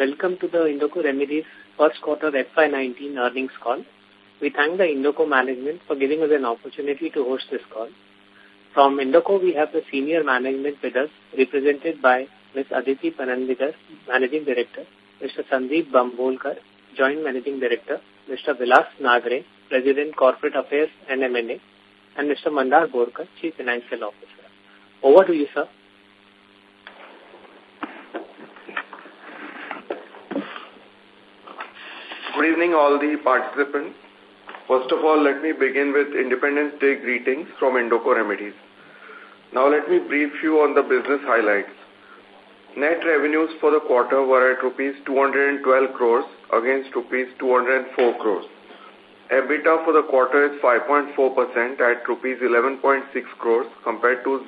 Welcome to the Indoco Remedies first quarter FY19 earnings call. We thank the Indoco management for giving us an opportunity to host this call. From Indoco, we have the senior management with us, represented by Ms. Aditi Panandikar, Managing Director, Mr. Sandeep Bambolkar, Joint Managing Director, Mr. Vilas Nagre, President Corporate Affairs and M&A, and Mr. Mandar Borkar, Chief Financial Officer. Over to you, sir. Good evening, all the participants. First of all, let me begin with Independence Day greetings from Indoco Remedies. Now let me brief you on the business highlights. Net revenues for the quarter were at rupees 212 crores against rupees 204 crores. EBITDA for the quarter is 5.4% at rupees 11.6 crores compared to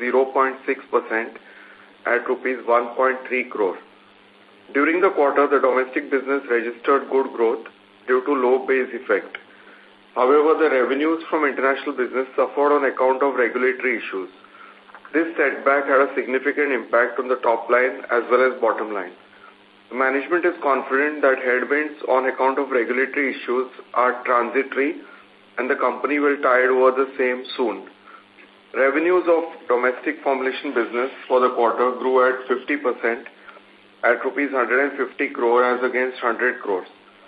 0.6% at rupees 1.3 crores. During the quarter, the domestic business registered good growth due to low base effect. However, the revenues from international business suffered on account of regulatory issues. This setback had a significant impact on the top line as well as bottom line. The management is confident that headwinds on account of regulatory issues are transitory and the company will tide over the same soon. Revenues of domestic formulation business for the quarter grew at 50% at rupees 150 crore as against 100 crores.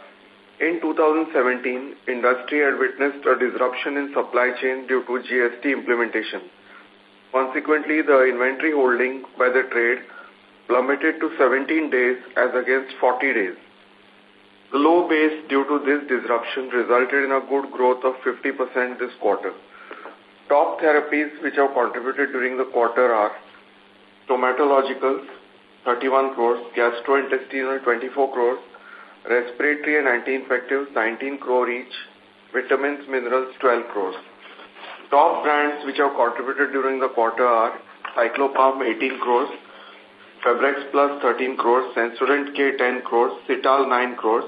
In 2017, industry had witnessed a disruption in supply chain due to GST implementation. Consequently, the inventory holding by the trade plummeted to 17 days as against 40 days. The low base due to this disruption resulted in a good growth of 50% this quarter. Top therapies which have contributed during the quarter are stomatologicals, 31 crores, gastrointestinal, 24 crores, respiratory and anti-infectives, 19 crore each, vitamins, minerals, 12 crores. Top brands which have contributed during the quarter are Cyclopam, 18 crores, Febrex Plus, 13 crores, Sensodent K, 10 crores, Cital, 9 crores,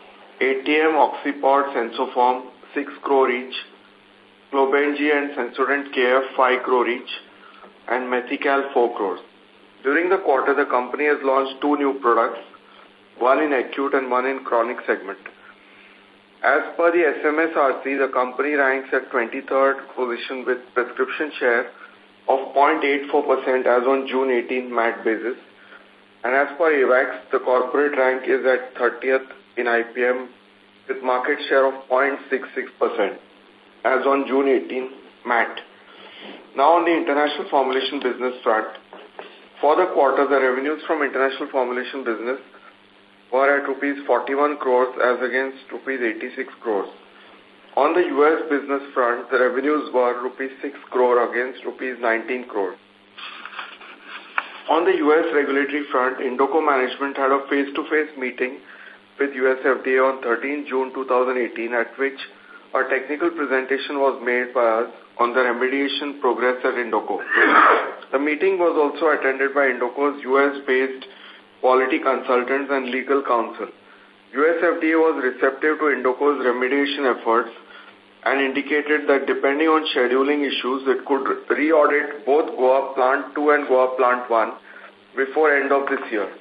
ATM, Oxypod, Sensoform, 6 crore each, Globenji and Sensodent KF, 5 crore each, and Methical, 4 crores. During the quarter, the company has launched 2 new products, one in acute and one in chronic segment. As per the SMSRC, the company ranks at 23rd position with prescription share of 0.84% as on June 18 MAT basis. And as per AVAX, the corporate rank is at 30th in IPM with market share of 0.66% as on June 18 MAT. Now on the international formulation business front, for the quarter, the revenues from international formulation business were at rupees 41 crores as against rupees 86 crores. On the US business front, the revenues were rupees 6 crore against rupees 19 crore. On the US regulatory front, Indoco management had a face-to-face meeting with US FDA on 13 June 2018 at which a technical presentation was made by us on the remediation progress at Indoco. The meeting was also attended by Indoco's US-based quality consultants and legal counsel. US FDA was receptive to Indoco's remediation efforts and indicated that depending on scheduling issues, it could re-audit both Goa Plant 2 and Goa Plant 1 before end of this year.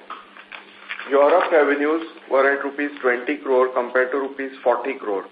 Europe revenues were at rupees 20 crore compared to rupees 40 crore.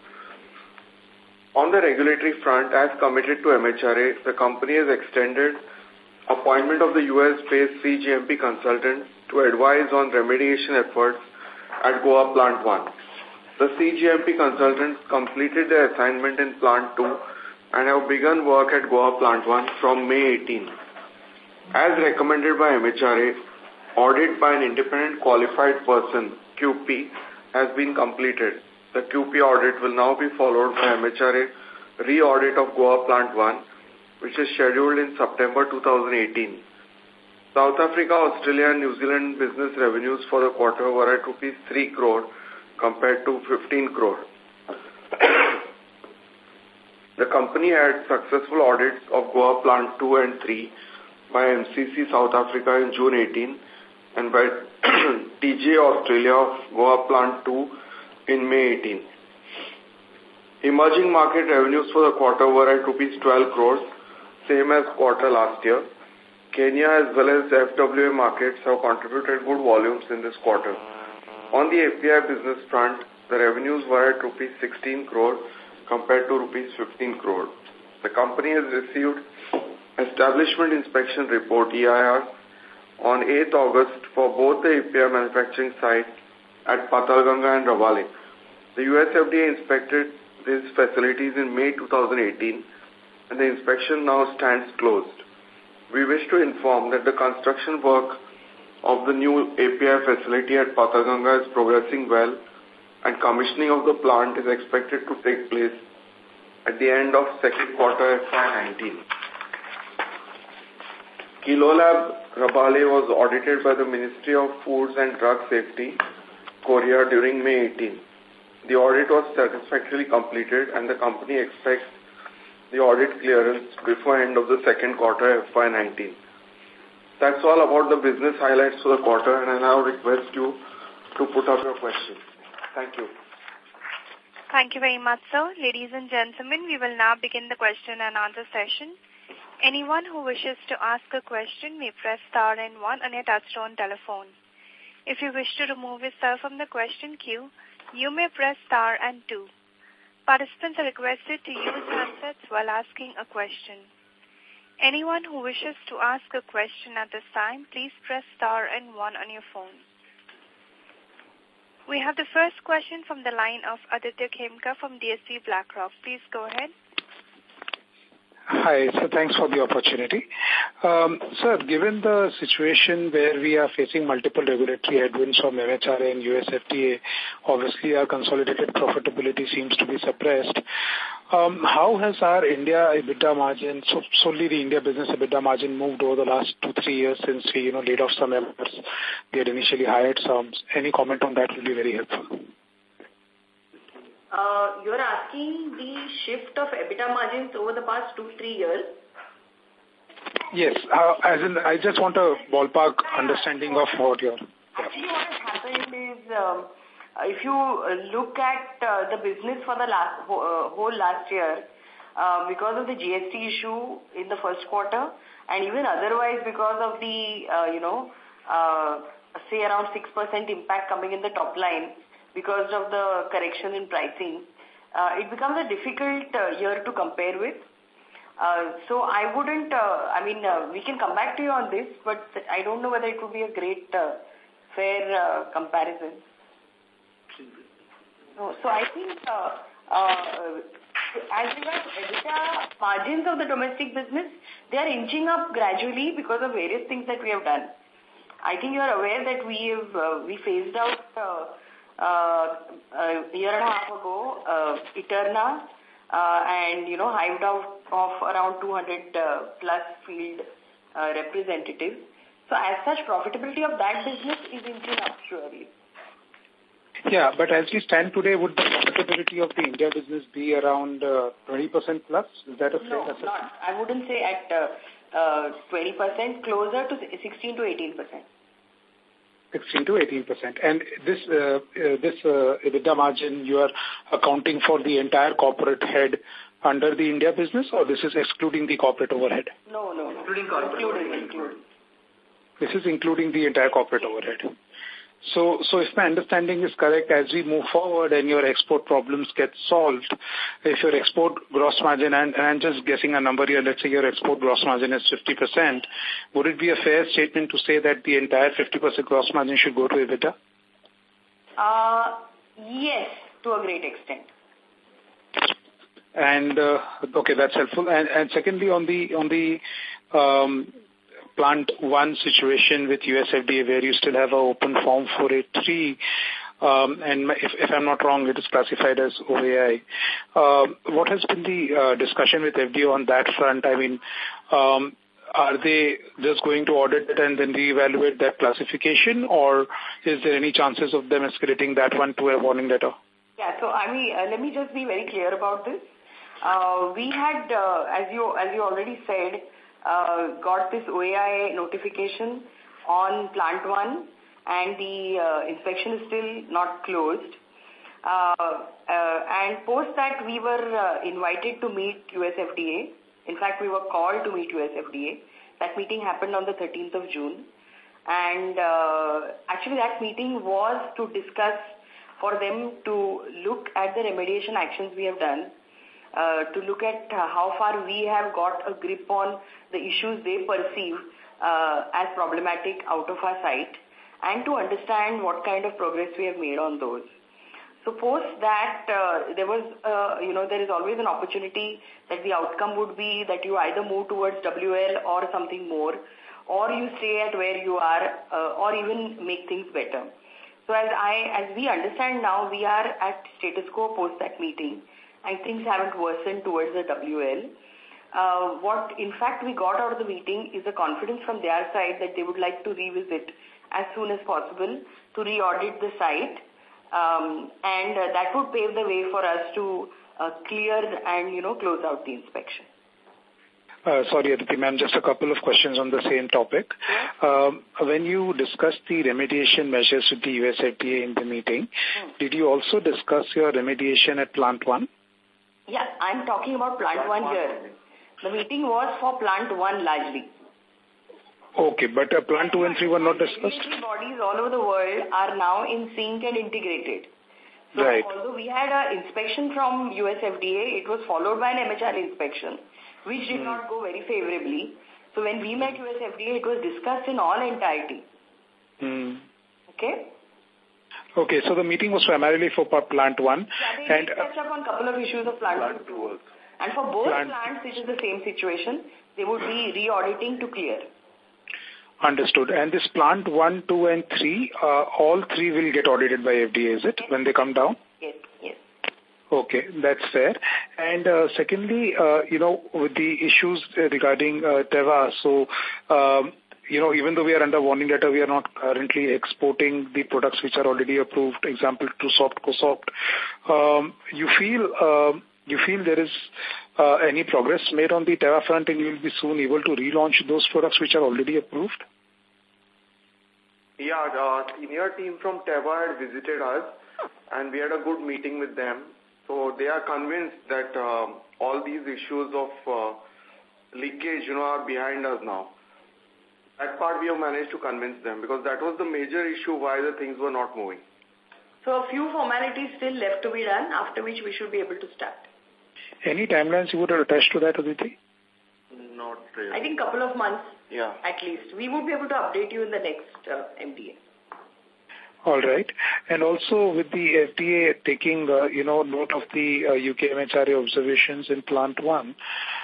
On the regulatory front, as committed to MHRA, the company has extended appointment of the US-based CGMP consultant to advise on remediation efforts at Goa Plant 1. The CGMP consultants completed their assignment in Plant 2 and have begun work at Goa Plant 1 from May 18. As recommended by MHRA, audit by an independent qualified person, QP, has been completed. The QP audit will now be followed by MHRA re-audit of Goa Plant 1, which is scheduled in September 2018. South Africa, Australia and New Zealand business revenues for the quarter were at rupees 3 crore compared to 15 crore. The company had successful audits of Goa Plant 2 and 3 by MCC South Africa in June 18 and by TGA Australia of Goa Plant 2 in May 18. Emerging market revenues for the quarter were at rupees 12 crores, same as quarter last year. Kenya as well as FWA markets have contributed good volumes in this quarter. On the API business front, the revenues were at rupees 16 crore compared to rupees 15 crore. The company has received Establishment Inspection Report EIR on 8th August for both the API manufacturing sites at Patalganga and Rabale. The US FDA inspected these facilities in May 2018 and the inspection now stands closed. We wish to inform that the construction work of the new API facility at Patalganga is progressing well and commissioning of the plant is expected to take place at the end of second quarter FY19. Kilolab Rabale was audited by the Ministry of Foods and Drug Safety, Korea, during May 18. The audit was satisfactorily completed and the company expects the audit clearance before end of the second quarter FY19. That's all about the business highlights for the quarter, and I now request you to put up your questions. Thank you. Thank you very much, sir. Ladies and gentlemen, we will now begin the question and answer session. Anyone who wishes to ask a question may press star and 1 on your touchtone telephone. If you wish to remove yourself from the question queue, you may press star and 2. Participants are requested to use handsets while asking a question. Anyone who wishes to ask a question at this time, please press star and 1 on your phone. We have the first question from the line of Aditya Khemka from DSP BlackRock. Please go ahead. Hi, so thanks for the opportunity. Sir, given the situation where we are facing multiple regulatory headwinds from MHRA and US FDA, obviously our consolidated profitability seems to be suppressed. How has our India EBITDA margin, so solely the India business EBITDA margin, moved over the last 2-3 years since we laid off some members? We had initially hired some. Any comment on that will be very helpful. You're asking the shift of EBITDA margins over the past 2-3 years? Yes, as in I just want a ballpark understanding of what you're... Actually, what has happened is, if you look at the business for the whole last year, because of the GST issue in the first quarter, and even otherwise because of the, say around 6% impact coming in the top line, because of the correction in pricing, it becomes a difficult year to compare with. So I wouldn't, we can come back to you on this, but I don't know whether it would be a great, fair comparison. No, so I think, as regards EBITDA margins of the domestic business, they are inching up gradually because of various things that we have done. I think you are aware that we phased out a year and a half ago, Eterna, and, hived out of around 200 plus field representatives. So as such, profitability of that business is inching up surely. Yeah, but as we stand today, would the profitability of the India business be around 20% plus? Is that a fair assessment? No, not. I wouldn't say at 20%, closer to 16 to 18%. 16 to 18%. And this EBITDA margin, you are accounting for the entire corporate head under the India business, or this is excluding the corporate overhead? No. Including corporate Including. This is including the entire corporate overhead. So if my understanding is correct, as we move forward and your export problems get solved, if your export gross margin, and I'm just guessing a number here, let's say your export gross margin is 50%, would it be a fair statement to say that the entire 50% gross margin should go to EBITDA? Yes, to a great extent. And, okay, that's helpful. And secondly, on the Plant 1 situation with US FDA, where you still have an open form 483, and if I'm not wrong, it is classified as OAI. What has been the discussion with FDA on that front? I mean, are they just going to audit it and then reevaluate that classification, or is there any chances of them escalating that one to a warning letter? Yeah, so let me just be very clear about this. We had, as you already said, got this OAI notification on Plant 1, and the inspection is still not closed. And post that, we were invited to meet US FDA. In fact, we were called to meet US FDA. That meeting happened on the 13th of June. And actually that meeting was to discuss for them to look at the remediation actions we have done, to look at how far we have got a grip on the issues they perceive as problematic out of our sight, and to understand what kind of progress we have made on those. So post that, there is always an opportunity that the outcome would be that you either move towards WL or something more, or you stay at where you are, or even make things better. So as we understand now, we are at status quo post that meeting, and things haven't worsened towards the WL. What in fact we got out of the meeting is a confidence from their side that they would like to revisit as soon as possible to re-audit the site, and that would pave the way for us to clear and close out the inspection. Sorry, Aditi ma'am, just a couple of questions on the same topic. When you discussed the remediation measures with the US FDA in the meeting, did you also discuss your remediation at Plant 1? Yeah, I'm talking about Plant 1 here. The meeting was for Plant 1 largely. Okay, but Plant 2 and 3 were not discussed? Regulatory bodies all over the world are now in sync and integrated. So right. Although we had an inspection from US FDA, it was followed by an MHR inspection, which did not go very favorably. So when we met US FDA, it was discussed in all entirety. Okay? Okay, so the meeting was primarily for Plant 1. Yeah, they touched up on a couple of issues of Plant 2. And for both plants, it is the same situation. They would be re-auditing to clear. Understood. And this Plant 1, 2 and 3, all three will get audited by FDA, is it, when they come down? Yes. Okay, that's fair. And secondly, with the issues regarding Teva, so, even though we are under warning letter, we are not currently exporting the products which are already approved, example, Trusoft, Cosoft. You feel there is any progress made on the Teva front and you will be soon able to relaunch those products which are already approved? Yeah, the senior team from Teva had visited us and we had a good meeting with them. So they are convinced that all these issues of leakage, are behind us now. That part we have managed to convince them because that was the major issue why the things were not moving. So a few formalities still left to be done, after which we should be able to start. Any timelines you would attach to that, Aditi? Not really. I think a couple of months, yeah, at least. We would be able to update you in the next MDA. All right. And also with the FDA taking, note of the UK MHRA observations in Plant 1,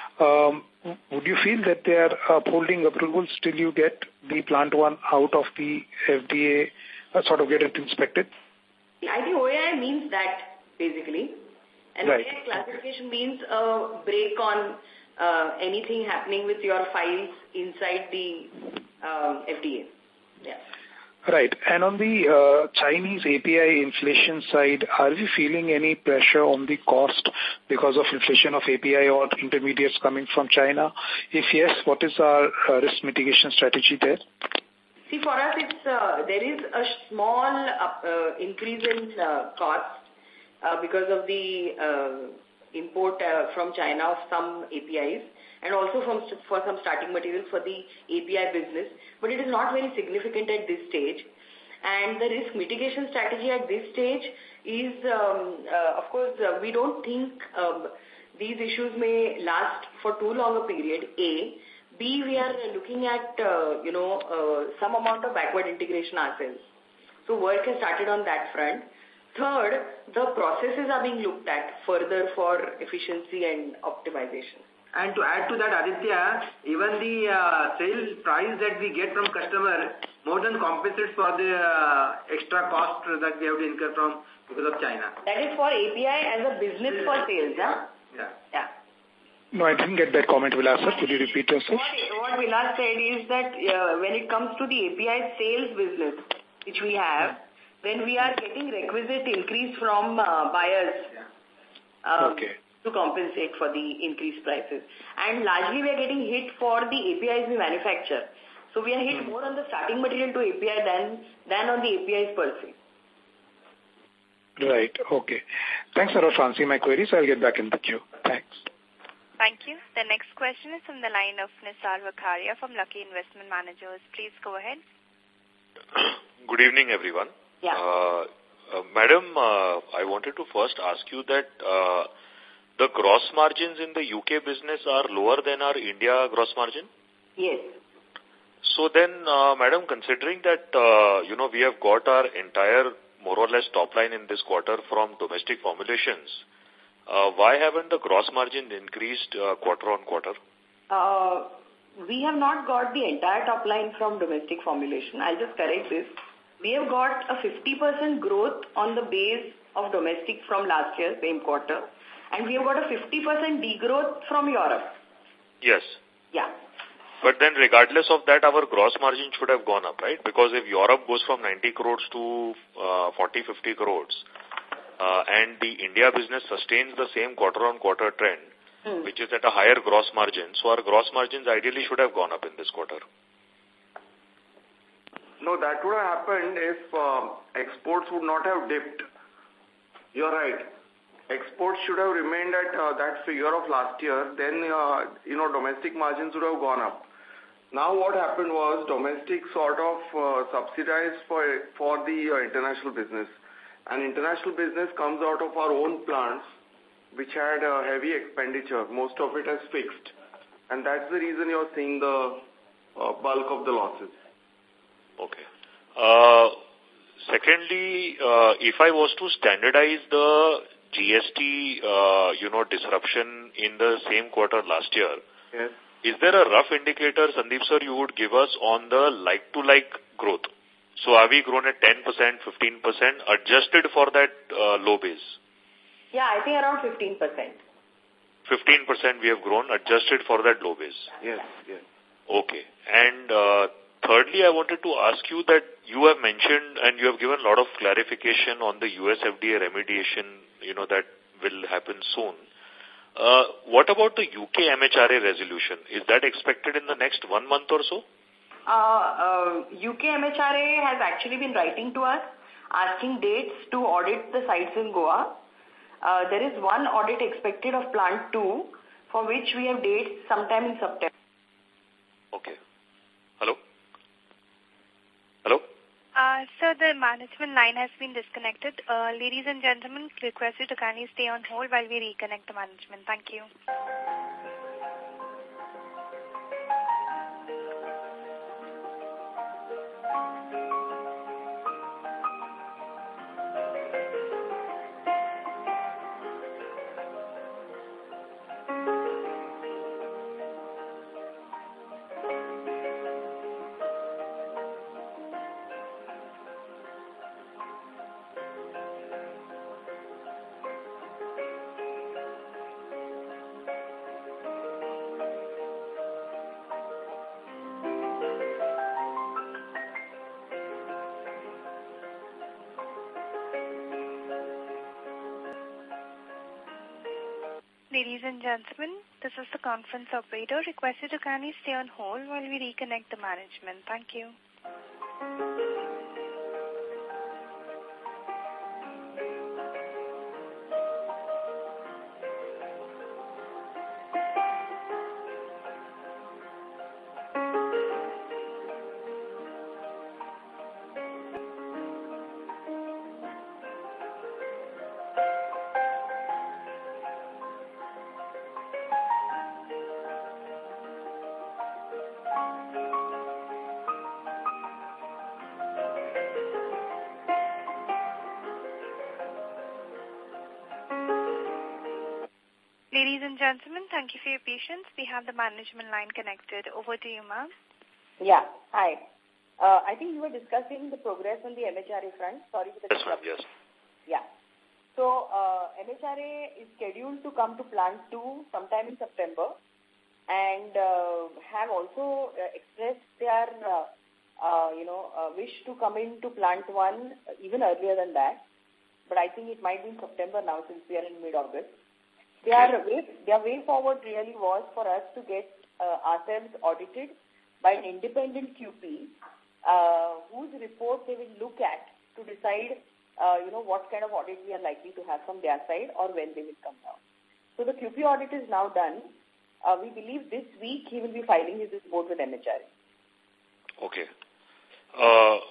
would you feel that they are upholding approvals till you get the Plant 1 out of the FDA, get it inspected? I think OAI means that, basically. And right. OAI classification means a break on anything happening with your files inside the FDA. Yeah. Right. And on the Chinese API inflation side, are we feeling any pressure on the cost because of inflation of API or intermediates coming from China? If yes, what is our risk mitigation strategy there? See, for us, there is a small increase in cost because of the import from China of some APIs and also for some starting material for the API business. But it is not very significant at this stage. And the risk mitigation strategy at this stage is, of course, we don't think these issues may last for too long a period, A. B, we are looking at, some amount of backward integration ourselves. So work has started on that front. Third, the processes are being looked at further for efficiency and optimization. And to add to that, Aditya, even the sale price that we get from customer more than compensates for the extra cost that we have to incur from because of China. That is for API as a business for sales, huh? Yeah. No, I didn't get that comment, Vilas sir. Could you repeat yourself? What Vilas said is that when it comes to the API sales business, which we have, then we are getting requisite increase from buyers to compensate for the increased prices. And largely we are getting hit for the APIs we manufacture. So we are hit more on the starting material to API than on the APIs per se. Right, okay. Thanks a lot for answering my queries. I'll get back in the queue. Thanks. Thank you. The next question is from the line of Nisar Vakharia from Lucky Investment Managers. Please go ahead. Good evening, everyone. Yeah. Madam, I wanted to first ask you that the gross margins in the UK business are lower than our India gross margin? Yes. So then, Madam, considering that, we have got our entire more or less top line in this quarter from domestic formulations, why haven't the gross margin increased quarter on quarter? We have not got the entire top line from domestic formulation. I'll just correct this. We have got a 50% growth on the base of domestic from last year, same quarter. And we have got a 50% degrowth from Europe. Yes. Yeah. But then regardless of that, our gross margin should have gone up, right? Because if Europe goes from 90 crores to 40, 50 crores, and the India business sustains the same quarter-on-quarter trend, which is at a higher gross margin, so our gross margins ideally should have gone up in this quarter. No, that would have happened if exports would not have dipped. You're right. Exports should have remained at that figure of last year. Then, domestic margins would have gone up. Now what happened was domestic sort of subsidized for the international business. And international business comes out of our own plants, which had a heavy expenditure. Most of it has fixed. And that's the reason you're seeing the bulk of the losses. Okay. Secondly, if I was to standardize the GST, disruption in the same quarter last year, yes. Is there a rough indicator, Sandeep sir, you would give us on the like-to-like growth? So are we grown at 10%, 15%, adjusted for that low base? Yeah, I think around 15%. 15% we have grown, adjusted for that low base? Yes, yes. Okay. And thirdly, I wanted to ask you that you have mentioned and you have given a lot of clarification on the US FDA remediation, that will happen soon. What about the UK MHRA resolution? Is that expected in the next 1 month or so? UK MHRA has actually been writing to us, asking dates to audit the sites in Goa. There is one audit expected of Plant 2, for which we have dates sometime in September. Okay. Hello? Hello? Sir, the management line has been disconnected. Ladies and gentlemen, request you to kindly stay on hold while we reconnect the management. Thank you. Ladies and gentlemen, this is the conference operator. Request you to kindly stay on hold while we reconnect the management. Thank you. Ladies and gentlemen, thank you for your patience. We have the management line connected. Over to you, ma'am. Yeah, hi. I think you were discussing the progress on the MHRA front. Sorry for the Yes. Yeah. So, MHRA is scheduled to come to Plant 2 sometime in September and have also expressed their, wish to come into Plant 1 even earlier than that. But I think it might be in September now since we are in mid-August. Their way forward really was for us to get ourselves audited by an independent QP whose report they will look at to decide, what kind of audit we are likely to have from their side or when they will come down. So the QP audit is now done. We believe this week he will be filing his report with MHRA. Okay.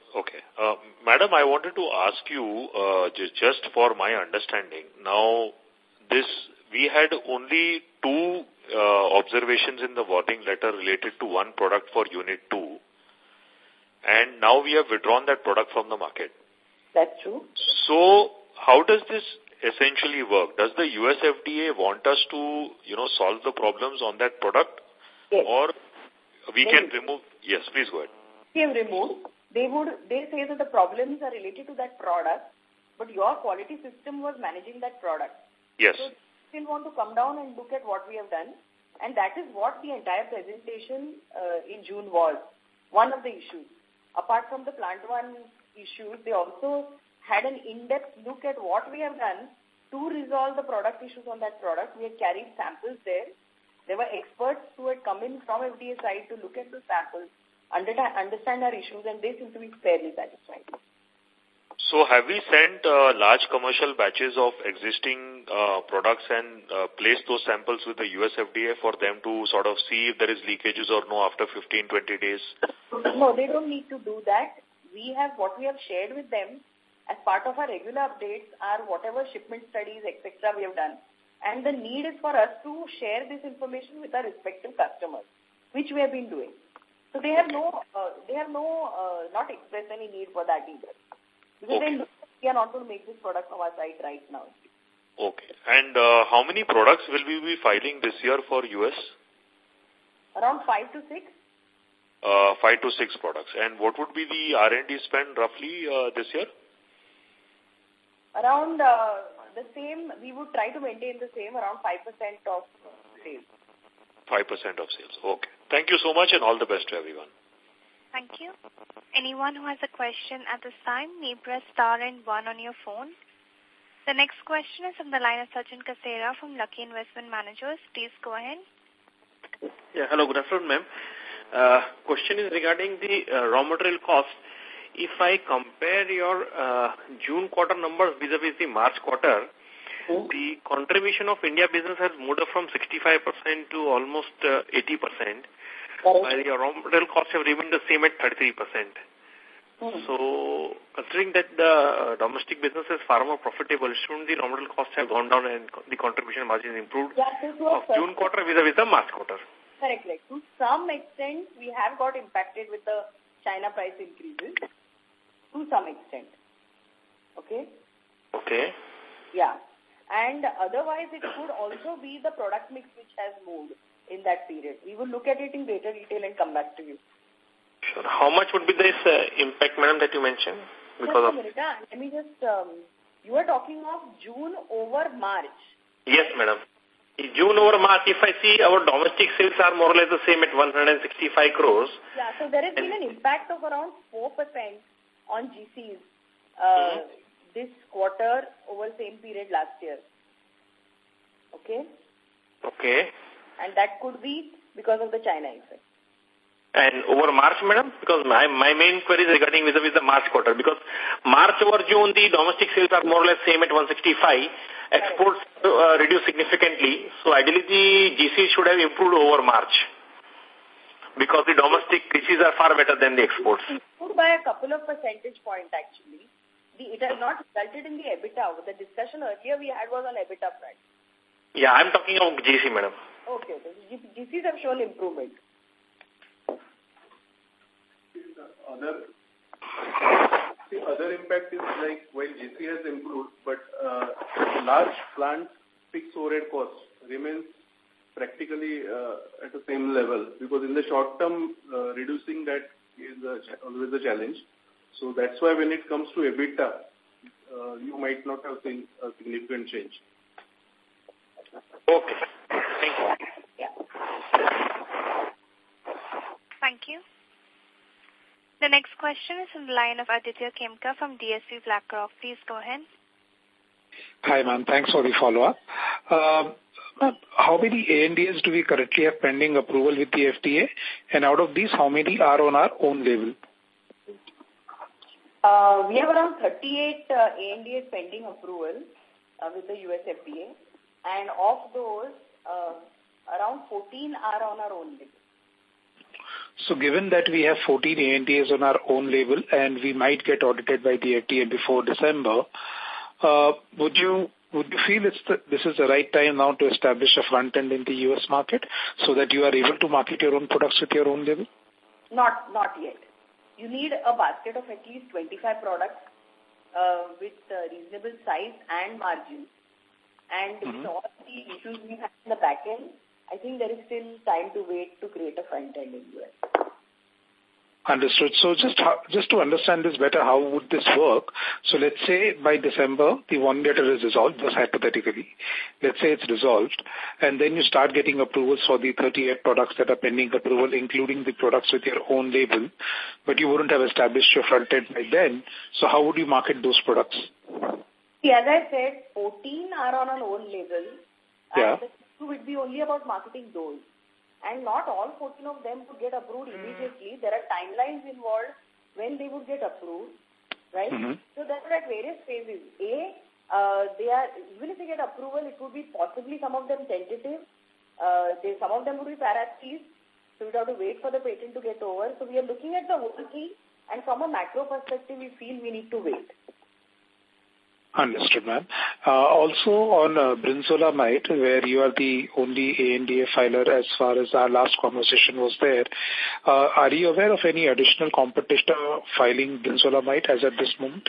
Okay. Madam, I wanted to ask you, just for my understanding, now we had only two observations in the warning letter related to one product for Unit 2, and now we have withdrawn that product from the market. That's true. So, how does this essentially work? Does the US FDA want us to, solve the problems on that product? Yes. Or we can remove? Yes, please go ahead. We have removed. They say that the problems are related to that product, but your quality system was managing that product. Yes. So, still want to come down and look at what we have done, and that is what the entire presentation in June was. One of the issues. Apart from the plant one issues, they also had an in-depth look at what we have done to resolve the product issues on that product. We had carried samples there. There were experts who had come in from FDA side to look at the samples, understand our issues, and they seem to be fairly satisfied. So have we sent large commercial batches of existing products and placed those samples with the US FDA for them to sort of see if there is leakages or no after 15-20 days? No, they don't need to do that. What we have shared with them as part of our regular updates are whatever shipment studies, etc. we have done. And the need is for us to share this information with our respective customers, which we have been doing. So they have not expressed any need for that either. Because okay. they know we are not going to make this product from our side right now. Okay. And how many products will we be filing this year for US? Around 5 to 6. 5 to 6 products. And what would be the R&D spend roughly this year? Around the same, we would try to maintain the same, around 5% of sales. 5% of sales. Okay. Thank you so much and all the best to everyone. Thank you. Anyone who has a question at this time may press star and 1 on your phone. The next question is from the line of Sachin Kasera from Lucky Investment Managers. Please go ahead. Yeah, hello, good afternoon, ma'am. Question is regarding the raw material cost. If I compare your June quarter numbers vis-a-vis the March quarter, the contribution of India business has moved up from 65% to almost 80%, while your raw material costs have remained the same at 33%. So, considering that the domestic business is far more profitable, shouldn't the raw material costs have gone down and the contribution margin improved of June quarter vis-a-vis the March quarter? Correct. To some extent, we have got impacted with the China price increases. To some extent. Okay? Okay. Yeah. And otherwise, it could also be the product mix which has moved in that period. We will look at it in greater detail and come back to you. Sure. How much would be this impact, madam, that you mentioned? Because let me just, you are talking of June over March. Yes, madam. In June over March, if I see our domestic sales are more or less the same at 165 crores. Yeah, so there has been an impact of around 4% on GCs this quarter over same period last year. Okay? Okay. And that could be because of the China effect. And over March, madam? Because my main query is regarding vis-a-vis the March quarter. Because March over June, the domestic sales are more or less same at 165. Exports reduced significantly. So ideally, the GC should have improved over March. Because the domestic GCs are far better than the exports. Improved by a couple of percentage points, actually. It has not resulted in the EBITDA. The discussion earlier we had was on EBITDA front. Yeah, I'm talking about GC, madam. Okay. GCs have shown improvement. The other impact is like while GC has improved, but large plant fixed overhead cost remains practically at the same level, because in the short term, reducing that is always a challenge. So that's why when it comes to EBITDA, you might not have seen a significant change. Okay. Thank you. Yeah. Thank you. The next question is from the line of Aditya Khemka from DSP BlackRock. Please go ahead. Hi, ma'am. Thanks for the follow-up. How many ANDAs do we currently have pending approval with the FDA? And out of these, how many are on our own label? We have around 38 ANDAs pending approval with the US FDA. And of those, around 14 are on our own label. So given that we have 14 ANDAs on our own label and we might get audited by the FDA before December, would you feel this is the right time now to establish a front end in the US market so that you are able to market your own products with your own label? Not yet. You need a basket of at least 25 products with reasonable size and margin. And with all the issues we have in the back end, I think there is still time to wait to create a front end in US. Understood. So just to understand this better, how would this work? So let's say by December, the one letter is resolved, just hypothetically. Let's say it's resolved, and then you start getting approvals for the 38 products that are pending approval, including the products with your own label, but you wouldn't have established your front end by then. So how would you market those products? See, as I said, 14 are on an own label, Yeah. and the issue would be only about marketing those. And not all 14 of them would get approved immediately. There are timelines involved when they would get approved, right? So that are at various phases. They are, even if they get approval, it would be possibly some of them tentative. Some of them would be para-Cs, so we'd have to wait for the patent to get over. So we are looking at the whole thing, and from a macro perspective, we feel we need to wait. Understood, ma'am. Also on brinzolamide, where you are the only ANDA filer as far as our last conversation was there, are you aware of any additional competitor filing brinzolamide as at this moment?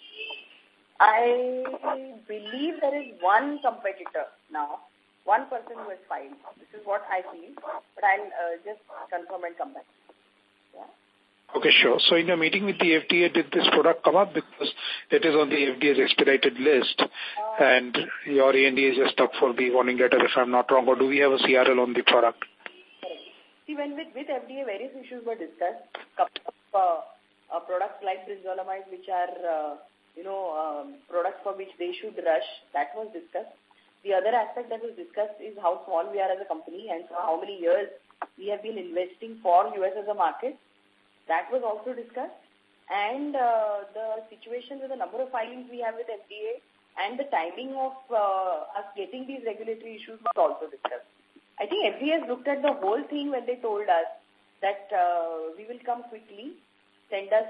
I believe there is one competitor now, one person who has filed. This is what I feel, but I'll just confirm and come back. Yeah. Okay, sure. So in your meeting with the FDA, did this product come up? Because it is on the FDA's expedited list, and your ANDA is just up for the warning letter, if I'm not wrong, or do we have a CRL on the product? See, when with FDA, various issues were discussed. Couple of products like brinzolamide, which are, products for which they should rush, that was discussed. The other aspect that was discussed is how small we are as a company and for how many years we have been investing for US as a market. That was also discussed. And the situation with the number of filings we have with FDA and the timing of us getting these regulatory issues was also discussed. I think FDA has looked at the whole thing when they told us that we will come quickly, send us,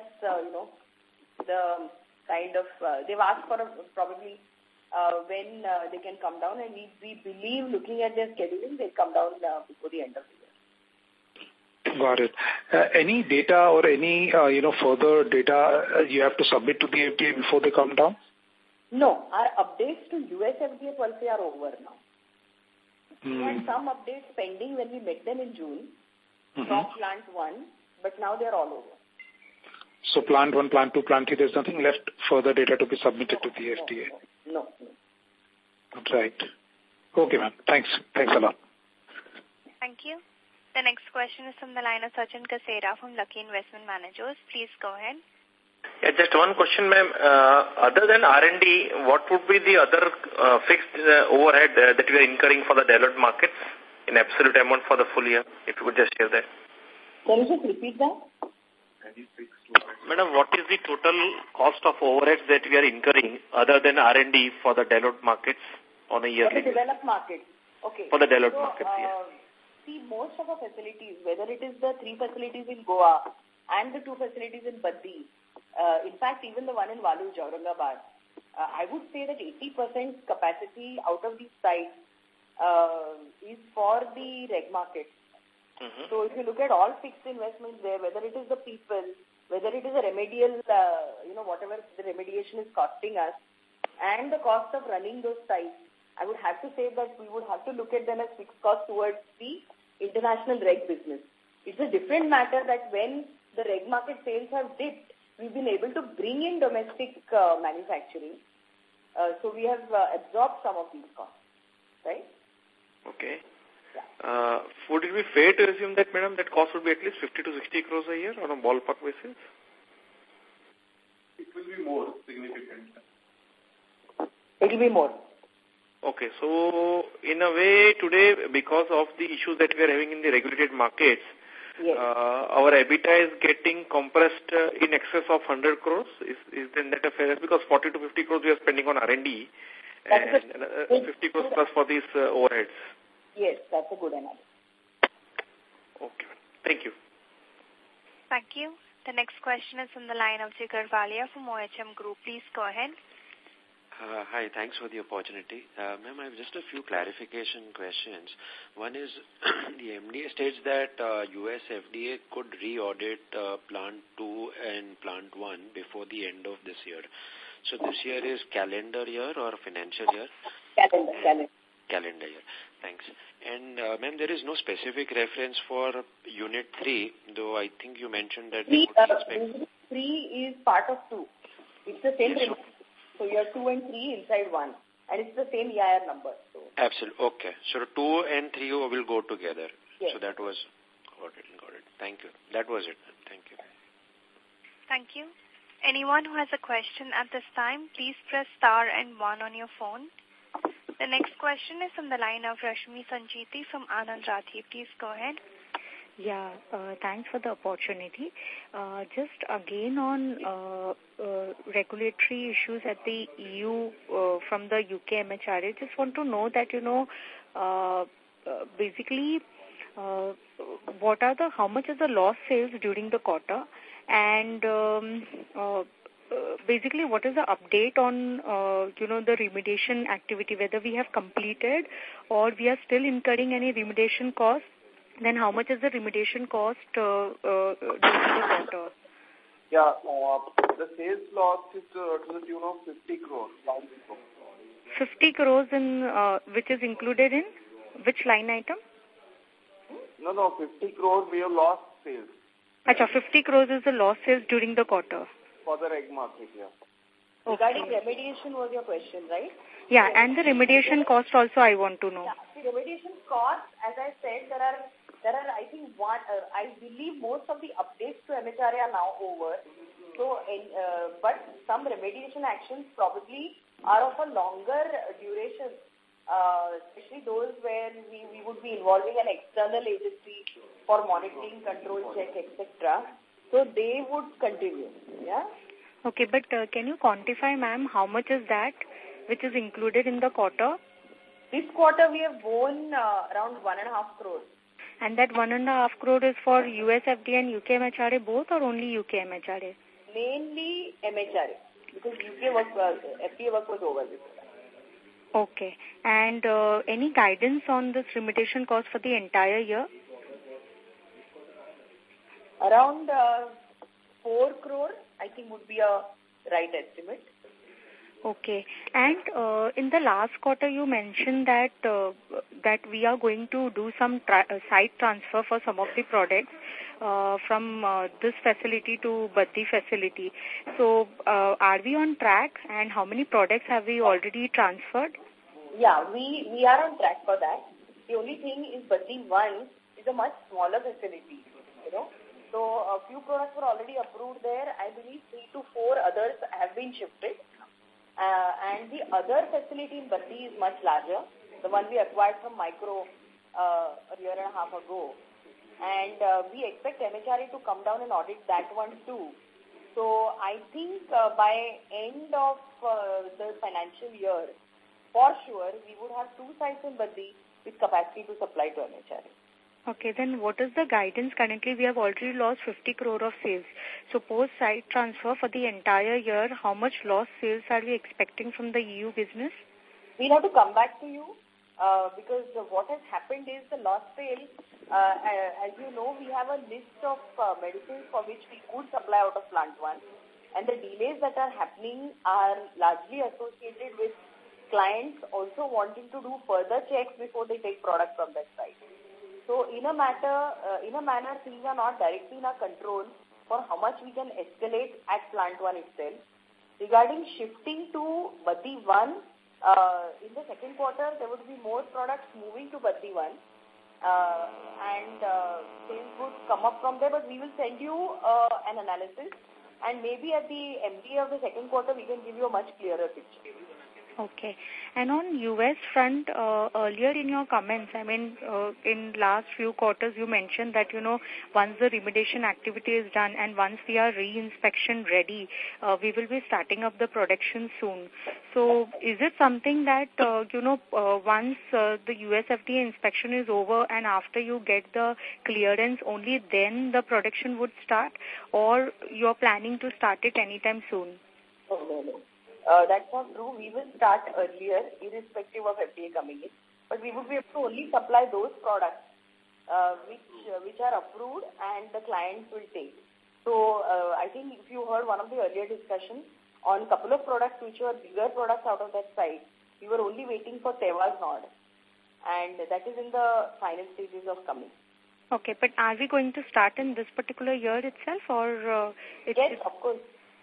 the kind of, they've asked for probably when they can come down, and we believe, looking at their scheduling, they'll come down before the end of the year. Got it. Any data or any, further data you have to submit to the FDA before they come down? No. Our updates to US FDA per se are over now. We had some updates pending when we met them in June from Plant 1, but now they're all over. So Plant 1, Plant 2, Plant 3, there's nothing left further data to be submitted to the FDA? No. Right. Okay, ma'am. Thanks a lot. Thank you. The next question is from the line of Sachin Kasera from Lucky Investment Managers. Please go ahead. Yeah, just one question, ma'am. Other than R&D, what would be the other fixed overhead that we are incurring for the developed markets in absolute amount for the full year? If you could just share that. Can you just repeat that? Madam, what is the total cost of overheads that we are incurring other than R&D for the developed markets on a yearly basis? For the developed markets. Okay. For the developed markets, yes. See, most of our facilities, whether it is the 3 facilities in Goa and the 2 facilities in Baddi, in fact, even the one in Waluj, Aurangabad, I would say that 80% capacity out of these sites is for the reg market. So if you look at all fixed investments there, whether it is the people, whether it is a remedial, whatever the remediation is costing us, and the cost of running those sites, I would have to say that we would have to look at them as fixed cost towards the international reg business. It's a different matter that when the reg market sales have dipped, we've been able to bring in domestic manufacturing. So we have absorbed some of these costs, right? Okay. Yeah. Would it be fair to assume that, madam, that cost would be at least 50 to 60 crores a year on a ballpark basis? It will be more significant. It will be more. Okay, so in a way today, because of the issues that we are having in the regulated markets, yes, our EBITDA is getting compressed in excess of 100 crores. Is then that a fair? Because 40 to 50 crores we are spending on R&D and 50 crores plus for these overheads. Yes, that's a good analysis. Okay, thank you. Thank you. The next question is from the line of Jigar Valia from OHM Group. Please go ahead. Hi, thanks for the opportunity. Ma'am, I have just a few clarification questions. One is, the MD states that US FDA could re-audit Plant 2 and Plant 1 before the end of this year. So this year is calendar year or financial year? Calendar year. Thanks. And, ma'am, there is no specific reference for Unit 3, though I think you mentioned that... Unit 3 is part of 2. It's the same... Yes, so you have 2 and 3 inside 1. And it's the same EIR number. So. Absolutely. Okay. So 2 and 3 will go together. Yes. So that was... Got it. Thank you. That was it. Thank you. Thank you. Anyone who has a question at this time, please press star and 1 on your phone. The next question is from the line of Rashmi Sancheti from Anand Rathi. Please go ahead. Yeah, thanks for the opportunity. Just again on regulatory issues at the EU from the UK MHRA, just want to know that, basically, how much is the lost sales during the quarter, and basically what is the update on, the remediation activity, whether we have completed or we are still incurring any remediation costs. Then how much is the remediation cost during the quarter? Yeah, the sales loss is to the tune of 50 crores. 50 crores in, which is included in which line item? No, 50 crores we have lost sales. Achha, 50 crores is the lost sales during the quarter. For the reg market, yeah. Okay. Regarding remediation was your question, right? Yeah, and the remediation cost also I want to know. Yeah, the remediation cost, as I said, there are I think I believe most of the updates to MHRA are now over. So, but some remediation actions probably are of a longer duration, especially those where we would be involving an external agency for monitoring, control check, etc. So they would continue, yeah. Okay, but can you quantify, ma'am, how much is that which is included in the quarter? This quarter we have won around 1.5 crores. And that 1.5 crore is for US FDA and UK MHRA both, or only UK MHRA? Mainly MHRA, because UK work, FDA work was over before that. Okay. And any guidance on this remediation cost for the entire year? Around 4 crore, I think, would be a right estimate. Okay. And in the last quarter, you mentioned that that we are going to do some site transfer for some of the products from this facility to Baddi facility. So are we on track, and how many products have we already transferred? Yeah, we are on track for that. The only thing is Baddi 1 is a much smaller facility, So a few products were already approved there. I believe 3 to 4 others have been shifted. And the other facility in Baddi is much larger, the one we acquired from Micro a year and a half ago. And we expect MHRA to come down and audit that one too. So I think by end of the financial year, for sure, we would have 2 sites in Baddi with capacity to supply to MHRA. Okay, then what is the guidance? Currently, we have already lost 50 crore of sales. So post-site transfer for the entire year, how much lost sales are we expecting from the EU business? We'll have to come back to you because what has happened is the lost sale, as you know, we have a list of medicines for which we could supply out of Plant 1. And the delays that are happening are largely associated with clients also wanting to do further checks before they take products from that site. So in a manner, things are not directly in our control for how much we can escalate at Plant 1 itself. Regarding shifting to Baddi 1, in the second quarter, there would be more products moving to Baddi 1 and sales would come up from there, but we will send you an analysis and maybe at the MD of the second quarter, we can give you a much clearer picture. Okay. And on U.S. front, earlier in your comments, I mean, in last few quarters, you mentioned that, once the remediation activity is done and once we are re-inspection ready, we will be starting up the production soon. So is it something that, once the US FDA inspection is over and after you get the clearance, only then the production would start, or you're planning to start it anytime soon? No. That's not true. We will start earlier, irrespective of FDA coming in. But we would be able to only supply those products which are approved and the clients will take. So I think if you heard one of the earlier discussions on a couple of products which were bigger products out of that site, we were only waiting for Teva's nod. And that is in the final stages of coming. Okay, but are we going to start in this particular year itself, or? Yes, of course.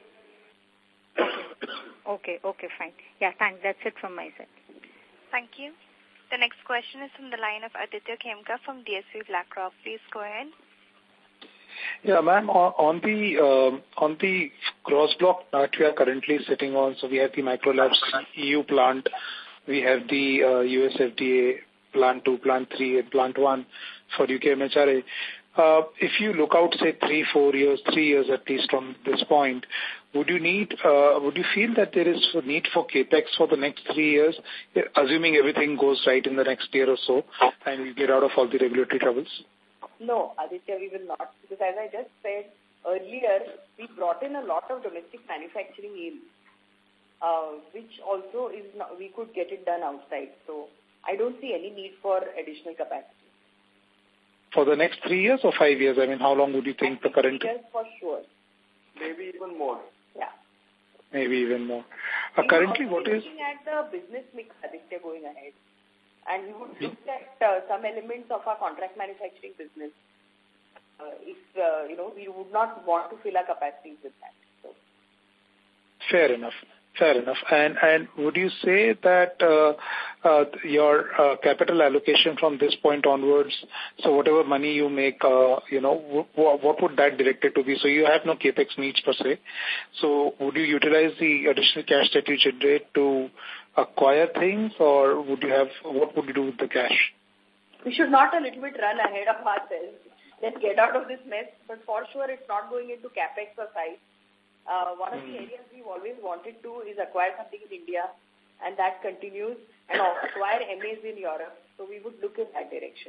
Okay, fine. Yeah, thanks. That's it from my side. Thank you. The next question is from the line of Aditya Khemka from DSP BlackRock. Please go ahead. Yeah, ma'am, on the gross block that we are currently sitting on, so we have the Microlabs EU plant, we have the US FDA plant 2, plant 3, and plant 1 for UK MHRA. If you look out, say, 3 years at least from this point, would you feel that there is a need for capex for the next 3 years, assuming everything goes right in the next year or so, and we get out of all the regulatory troubles? No, Aditya, we will not. Because as I just said earlier, we brought in a lot of domestic manufacturing in, which also is not, we could get it done outside. So I don't see any need for additional capacity. For the next 3 years or 5 years? I mean, how long would you think the current... 3 years for sure. Maybe even more. Yeah. Maybe even more. Currently, what is... looking at the business mix, Aditya, going ahead. And we would look at some elements of our contract manufacturing business. If, we would not want to fill our capacities with that. So. Fair enough. And would you say that your capital allocation from this point onwards, so whatever money you make, what would that direct it to be? So you have no capex needs per se. So would you utilize the additional cash that you generate to acquire things, or what would you do with the cash? We should not a little bit run ahead of ourselves. Let's get out of this mess. But for sure, it's not going into capex or size. One of the areas we've always wanted to is acquire something in India, and that continues, and acquire MAs in Europe. So we would look in that direction.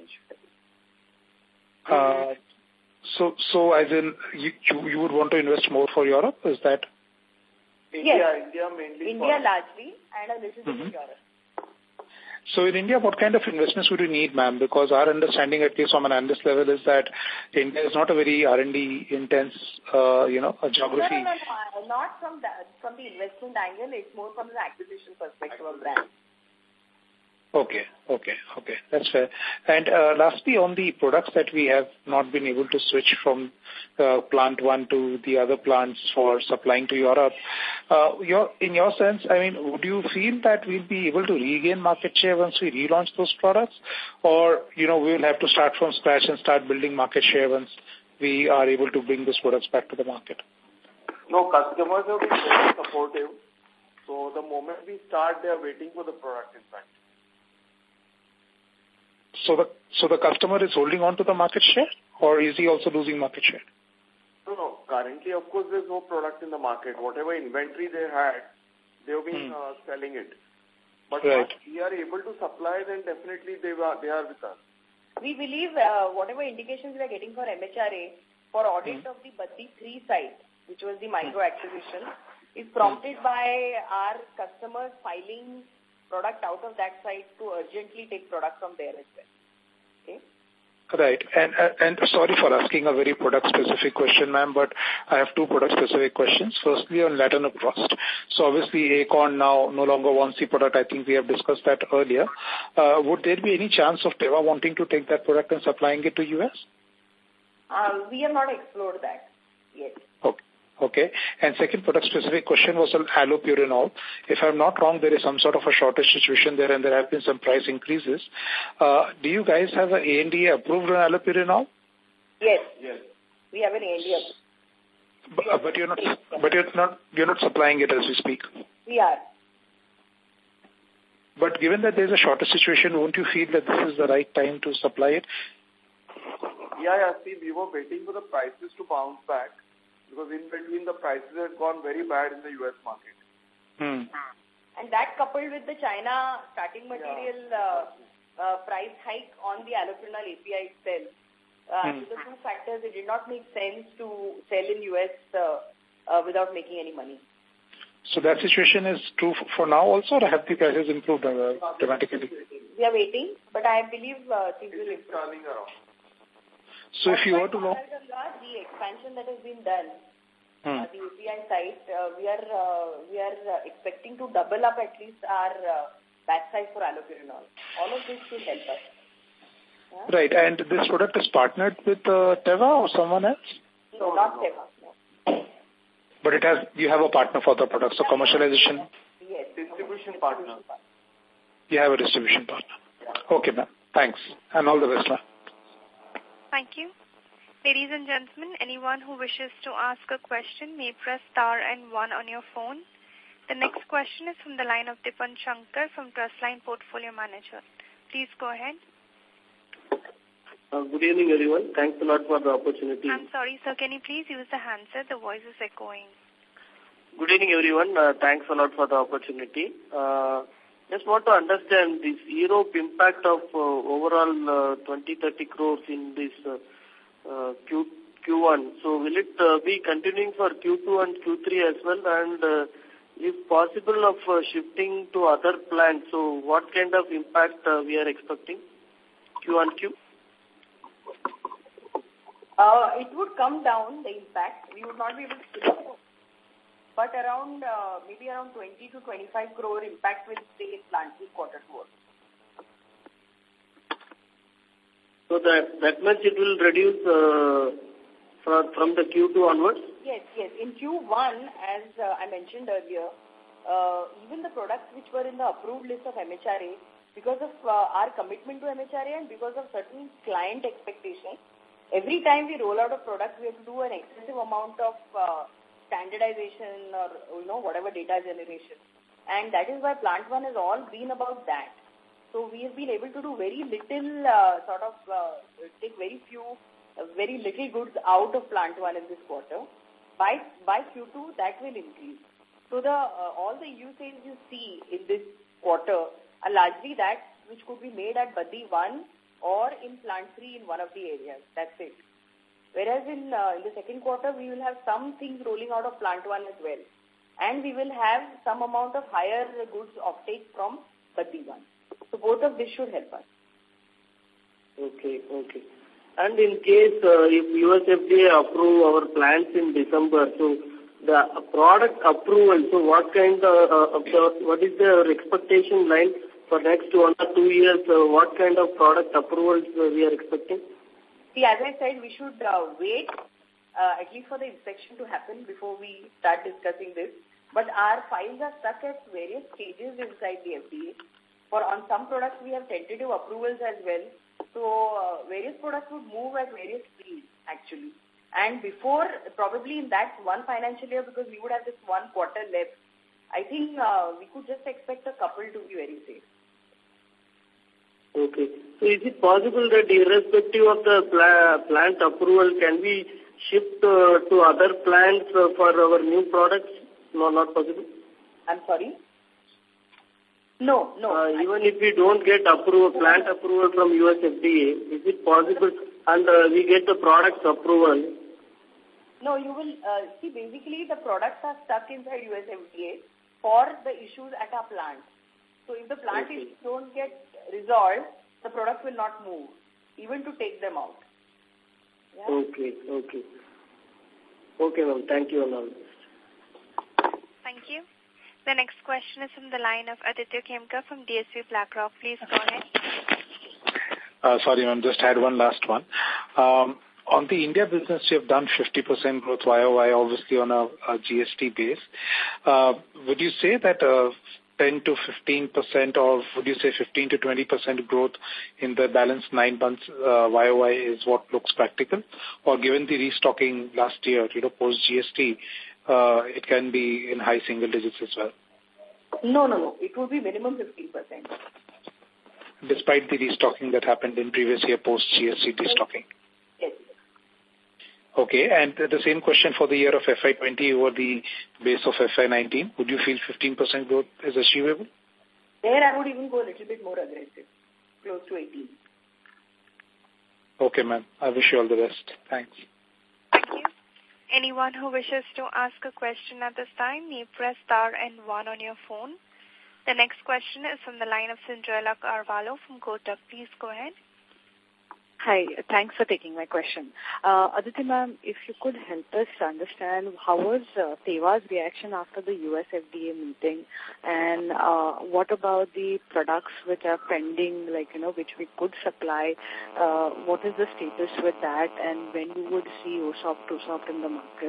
So as in, you would want to invest more for Europe? Is that? Yes. India mainly. India largely, and a little bit in Europe. So in India, what kind of investments would you need, ma'am? Because our understanding, at least from an analyst level, is that India is not a very R&D intense, a geography. No, not from the investment angle. It's more from the acquisition perspective of brand. Okay. That's fair. And lastly, on the products that we have not been able to switch from plant 1 to the other plants for supplying to Europe, in your sense, I mean, would you feel that we'll be able to regain market share once we relaunch those products? Or, we'll have to start from scratch and start building market share once we are able to bring those products back to the market? No, customers have been very supportive. So the moment we start, they are waiting for the product, in fact. So the customer is holding on to the market share, or is he also losing market share? No. Currently, of course, there's no product in the market. Whatever inventory they had, they've been selling it. But once we are able to supply, then definitely they are with us. We believe whatever indications we are getting for MHRA for audit of the Baddi 3 site, which was the micro acquisition, is prompted by our customers filing product out of that site to urgently take product from there as well. Okay? Right. And sorry for asking a very product-specific question, ma'am, but I have 2 product-specific questions. Firstly, on latanoprost. So obviously, Acorn now no longer wants the product. I think we have discussed that earlier. Would there be any chance of Teva wanting to take that product and supplying it to U.S.? We have not explored that yet. Okay. And second product-specific question was on allopurinol. If I'm not wrong, there is some sort of a shortage situation there, and there have been some price increases. Do you guys have an ANDA approved on allopurinol? Yes. We have an ANDA approved. But you're not supplying it as we speak. We are. But given that there's a shortage situation, won't you feel that this is the right time to supply it? Yeah. See, we were waiting for the prices to bounce back because in between the prices had gone very bad in the US market. And that coupled with the China starting material price hike on the allopurinol API itself, the two factors, it did not make sense to sell in US without making any money. So that situation is true for now also, or have the prices improved dramatically? We are waiting, but I believe things will improve. So if you were to know... The expansion that has been done, the API side, we are expecting to double up at least our batch size for allopurinol. All of this should help us. Yeah? Right, and this product is partnered with Teva or someone else? No, not Teva. No. But you have a partner for the product, so commercialization? Yes. Distribution partner. You have a distribution partner. Yeah. Okay, ma'am. Thanks. And all the best, ma'am. Thank you. Ladies and gentlemen, anyone who wishes to ask a question may press star and 1 on your phone. The next question is from the line of Dipan Shankar from Trustline Portfolio Manager. Please go ahead. Good evening, everyone. Thanks a lot for the opportunity. I'm sorry, sir. Can you please use the handset? The voice is echoing. Good evening, everyone. Thanks a lot for the opportunity. Just want to understand this Europe impact of overall 20-30 crores in this Q1. So will it be continuing for Q2 and Q3 as well? And if possible of shifting to other plants, so what kind of impact we are expecting Q on Q? It would come down, the impact. We would not be able to do, but around maybe around 20 to 25 crore impact will stay in plant this quarter 4. So that much it will reduce from the Q2 onwards? Yes. In Q1, as I mentioned earlier, even the products which were in the approved list of MHRA, because of our commitment to MHRA and because of certain client expectations, every time we roll out a product, we have to do an excessive amount of standardization or whatever data generation, and that is why Plant 1 has all been about that. So we have been able to do very little, take very little goods out of Plant 1 in this quarter. By Q2, that will increase. So all the EU sales you see in this quarter are largely that which could be made at Baddi 1 or in Plant 3 in one of the areas. That's it. Whereas in the second quarter, we will have some things rolling out of Plant 1 as well. And we will have some amount of higher goods offtake from Baddi 1. So both of this should help us. Okay. And in case if USFDA approve our plants in December, so the product approval, so what is the expectation line for next 1 or 2 years? What kind of product approvals we are expecting? See, as I said, we should wait at least for the inspection to happen before we start discussing this. But our files are stuck at various stages inside the FDA. On some products, we have tentative approvals as well. So various products would move at various speeds, actually. And before, probably in that one financial year, because we would have this 1 quarter left, I think we could just expect a couple to be very safe. Okay. So is it possible that irrespective of the plant approval, can we shift to other plants for our new products? No, not possible? I'm sorry? No. Even if we don't get plant approval from USFDA, is it possible and we get the products approval? No, you will see basically the products are stuck inside USFDA for the issues at our plant. So if the plant issues don't get resolved, the product will not move, even to take them out. Yeah? Okay, ma'am. Thank you, ma'am. Thank you. The next question is from the line of Aditya Khemka from DSP BlackRock. Please go ahead. Sorry, ma'am, just had one last one. On the India business, you have done 50% growth YOY, obviously on a GST base. Would you say that 10 to 15% or would you say 15 to 20% growth in the balance 9 months YOY is what looks practical? Or given the restocking last year, post GST, it can be in high single digits as well? No. It would be minimum 15%. Despite the restocking that happened in previous year post GST restocking? Yes. Okay, and the same question for the year of FY20 over the base of FY19. Would you feel 15% growth is achievable? There I would even go a little bit more aggressive, close to 18. Okay, ma'am. I wish you all the best. Thanks. Thank you. Anyone who wishes to ask a question at this time may press star and 1 on your phone. The next question is from the line of Cinderella Carvalho from Kotak. Please go ahead. Hi, thanks for taking my question. Aditi ma'am, if you could help us understand how was Teva's reaction after the US FDA meeting, and what about the products which are pending, which we could supply, what is the status with that, and when you would see OSOP, TUSOP in the market?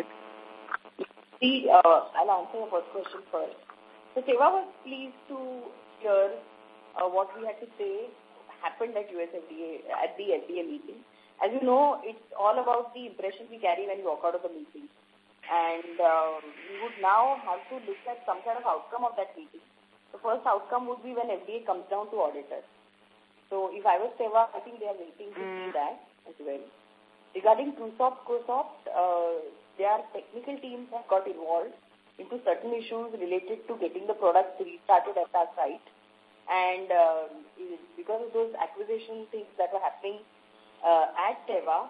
I'll answer your first question first. So Teva was pleased to hear what we had to say happened at US FDA, at the FDA meeting. As you know, it's all about the impression we carry when we walk out of the meeting. And we would now have to look at some kind of outcome of that meeting. The first outcome would be when FDA comes down to audit us. So if I was Teva, I think they are waiting to see that as well. Regarding TUSOP, COSOP, their technical teams have got involved into certain issues related to getting the products restarted at our site. And because of those acquisition things that were happening at Teva,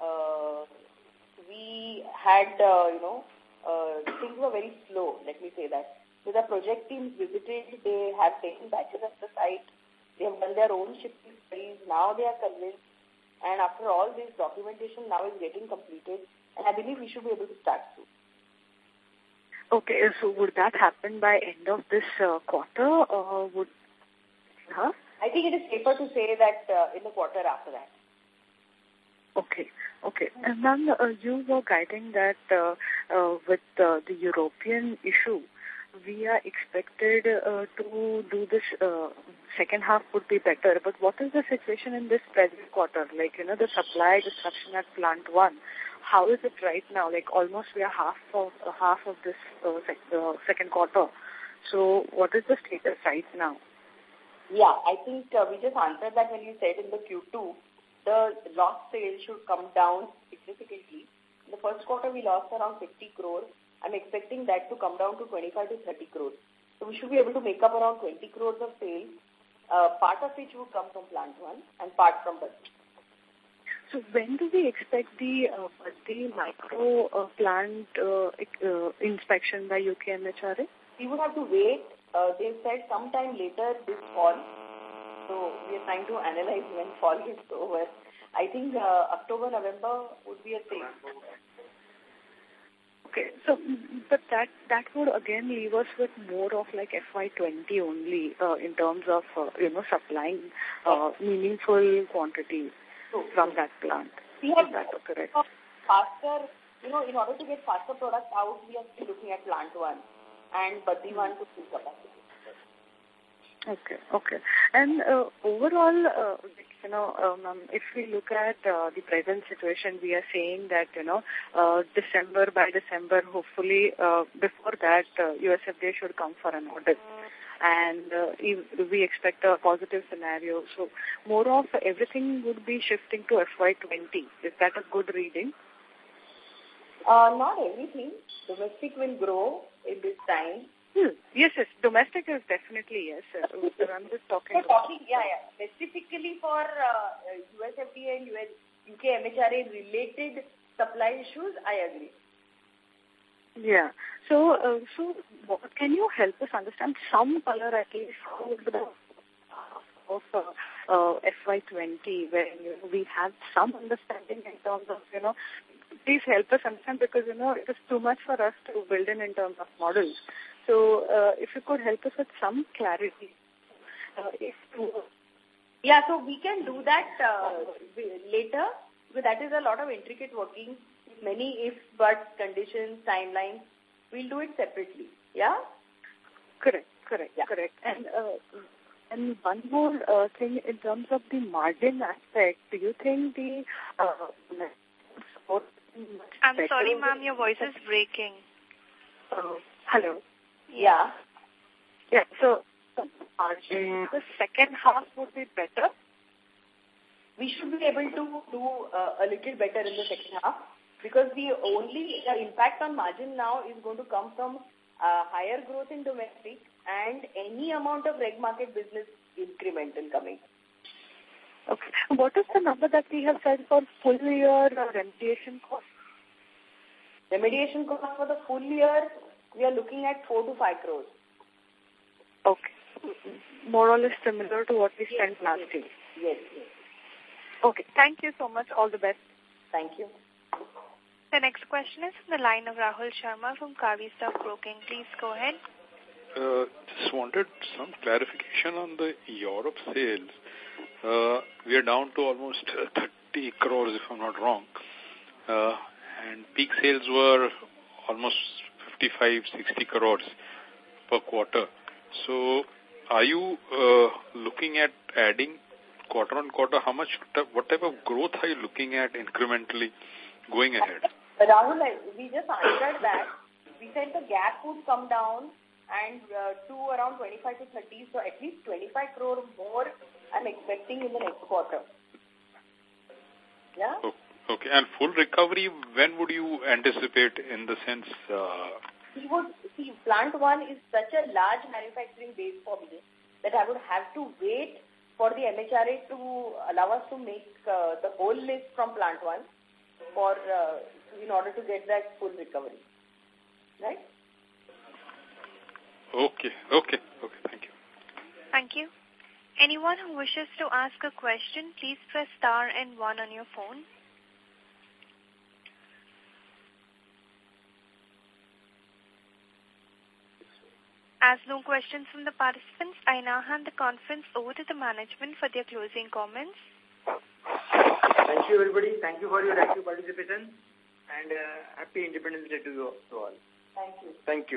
we had, things were very slow, let me say that. So the project teams visited, they have taken batches at the site, they have done their own shipping studies, now they are convinced, and after all this documentation now is getting completed, and I believe we should be able to start soon. Okay, so would that happen by end of this quarter, or would... Huh? I think it is safer to say that in the quarter after that. Okay. And then you were guiding that with the European issue, we are expected to do this second half would be better. But what is the situation in this present quarter? The supply disruption at plant 1. How is it right now? Almost we are half of this second quarter. So what is the status right now? Yeah, I think we just answered that when you said in the Q2, the lost sales should come down significantly. In the first quarter, we lost around 50 crores. I'm expecting that to come down to 25 to 30 crores. So we should be able to make up around 20 crores of sales, part of which would come from plant 1 and part from Baddi. So when do we expect the Baddi micro plant inspection by UK MHRA? We would have to wait. They said sometime later this fall. So we are trying to analyze when fall is over. I think October, November would be a thing. Okay, so but that would again leave us with more of FY20 only in terms of supplying meaningful quantities from that plant. We have correct? Faster, in order to get faster products out, we are still looking at plant 1 and Baddi 1 to full capacity. Okay. And overall, if we look at the present situation, we are saying that, by December, hopefully, before that, USFDA should come for an audit. And we expect a positive scenario. So more of everything would be shifting to FY20. Is that a good reading? Not everything. Domestic will grow in this time. Yes. Domestic is definitely yes. I'm just talking about... Specifically for USFDA and UK MHRA related supply issues, I agree. Yeah. So can you help us understand some color at least of FY20 where we have some understanding in terms of, please help us understand because, it is too much for us to build in terms of models. So if you could help us with some clarity. So we can do that later, but that is a lot of intricate working, many if, but, conditions, timelines. We'll do it separately. Yeah? Correct. And one more thing in terms of the margin aspect, do you think the support... I'm sorry, ma'am, your voice is breaking. Hello? Yeah. Yeah, so the second half would be better. We should be able to do a little better in the second half because the only impact on margin now is going to come from higher growth in domestic and any amount of reg market business incremental coming. Okay. What is the number that we have said for full year remediation cost? Remediation cost for the full year, we are looking at 4 to 5 crores. Okay. More or less similar to what we spent last year. Yes. Okay. Thank you so much. All the best. Thank you. The next question is from the line of Rahul Sharma from Kavi Stock Broking. Please go ahead. Just wanted some clarification on the Europe sales. We are down to almost 30 crores, if I'm not wrong. And peak sales were almost 55-60 crores per quarter. So are you looking at adding quarter on quarter? What type of growth are you looking at incrementally going ahead? Rahul, we just answered that. We said the gap would come down and to around 25 to 30. So at least 25 crore more I'm expecting in the next quarter. Yeah? Okay. And full recovery, when would you anticipate in the sense? Plant 1 is such a large manufacturing base for me that I would have to wait for the MHRA to allow us to make the whole list from plant 1 in order to get that full recovery. Right? Okay. Thank you. Thank you. Anyone who wishes to ask a question, please press star and 1 on your phone. As no questions from the participants, I now hand the conference over to the management for their closing comments. Thank you, everybody. Thank you for your active participation and happy Independence Day to you all. Thank you. Thank you.